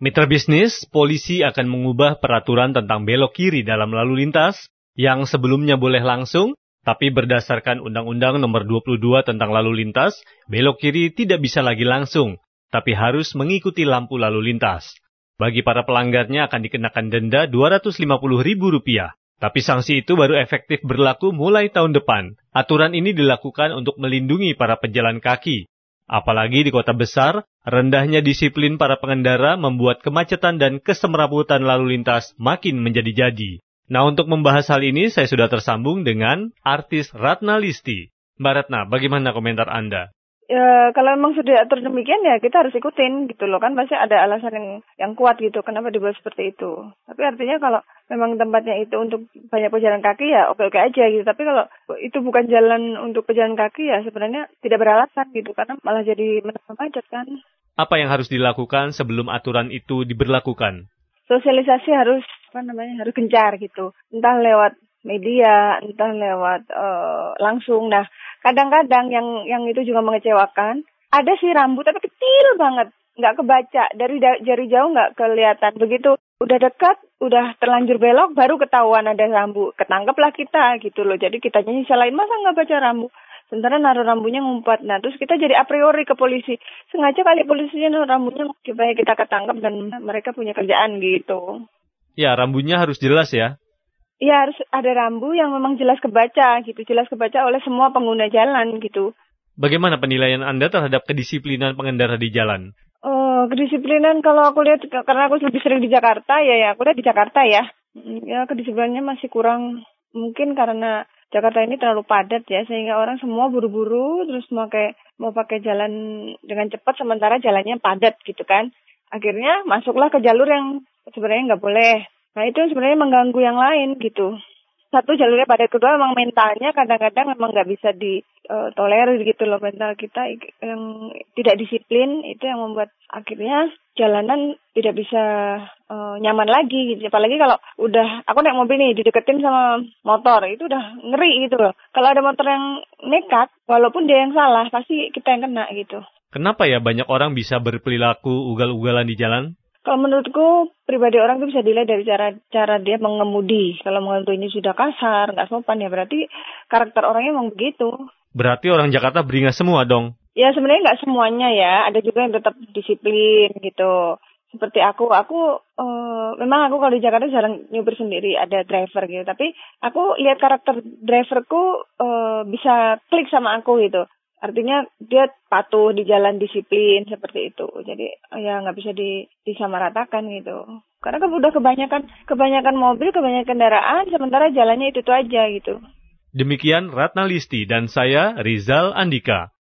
Mitra bisnis, polisi akan mengubah peraturan tentang belok kiri dalam lalu lintas yang sebelumnya boleh langsung, tapi berdasarkan Undang-Undang Nomor 22 tentang lalu lintas, belok kiri tidak bisa lagi langsung, tapi harus mengikuti lampu lalu lintas. Bagi para pelanggarnya akan dikenakan denda Rp250.000. Tapi sanksi itu baru efektif berlaku mulai tahun depan. Aturan ini dilakukan untuk melindungi para pejalan kaki. Apalagi di kota besar, rendahnya disiplin para pengendara membuat kemacetan dan kesemrawutan lalu lintas makin menjadi-jadi. Nah, untuk membahas hal ini, saya sudah tersambung dengan artis Ratna Listi. Mbak Ratna, bagaimana komentar Anda? Ya, kalau memang sudah diatur demikian ya kita harus ikutin gitu loh kan, pasti ada alasan yang kuat gitu kenapa dibuat seperti itu. Tapi artinya kalau memang tempatnya itu untuk banyak pejalan kaki ya oke-oke aja gitu. Tapi kalau itu bukan jalan untuk pejalan kaki ya sebenarnya tidak beralasan gitu karena malah jadi menambah macet kan. Apa yang harus dilakukan sebelum aturan itu diberlakukan? Sosialisasi harus harus gencar gitu. Entah lewat media, entah lewat langsung. Nah, kadang-kadang yang itu juga mengecewakan. Ada sih rambu tapi kecil banget, nggak kebaca dari jari jauh nggak kelihatan. Begitu udah dekat, udah terlanjur belok, baru ketahuan ada rambu. Ketangkeplah kita gitu loh. Jadi kita nyalain masa nggak baca rambu. Sementara naruh rambunya ngumpat. Nah, terus kita jadi a priori ke polisi. Sengaja kali polisinya naruh rambunya supaya kita ketangkep dan mereka punya kerjaan gitu. Ya, rambunya harus jelas ya. Iya, harus ada rambu yang memang jelas kebaca gitu, jelas kebaca oleh semua pengguna jalan gitu. Bagaimana penilaian Anda terhadap kedisiplinan pengendara di jalan? Kedisiplinan kalau aku lihat, karena aku lebih sering di Jakarta, ya aku lihat di Jakarta ya. Ya, kedisiplinannya masih kurang, mungkin karena Jakarta ini terlalu padat ya, sehingga orang semua buru-buru, terus mau pakai jalan dengan cepat, sementara jalannya padat gitu kan. Akhirnya masuklah ke jalur yang sebenarnya nggak boleh. Nah, itu sebenarnya mengganggu yang lain gitu. Satu, jalurnya padat. Kedua, memang mentalnya kadang-kadang memang nggak bisa ditolerir gitu loh. Mental kita yang tidak disiplin, itu yang membuat akhirnya jalanan tidak bisa nyaman lagi gitu. Apalagi kalau aku naik mobil nih, dideketin sama motor, itu udah ngeri gitu loh. Kalau ada motor yang nekat, walaupun dia yang salah, pasti kita yang kena gitu. Kenapa ya banyak orang bisa berperilaku ugal-ugalan di jalan? Kalau menurutku, pribadi orang itu bisa dilihat dari cara dia mengemudi. Kalau mengemudinya sudah kasar, nggak sopan, ya berarti karakter orangnya memang begitu. Berarti orang Jakarta beringas semua dong? Ya sebenarnya nggak semuanya ya. Ada juga yang tetap disiplin gitu. Seperti memang aku kalau di Jakarta jarang nyupir sendiri, ada driver gitu. Tapi aku lihat karakter driverku bisa klik sama aku gitu. Artinya dia patuh di jalan, disiplin seperti itu. Jadi ya nggak bisa disamaratakan gitu. Karena kan udah kebanyakan mobil, kebanyakan kendaraan, sementara jalannya itu aja gitu. Demikian Ratna Listi dan saya Rizal Andika.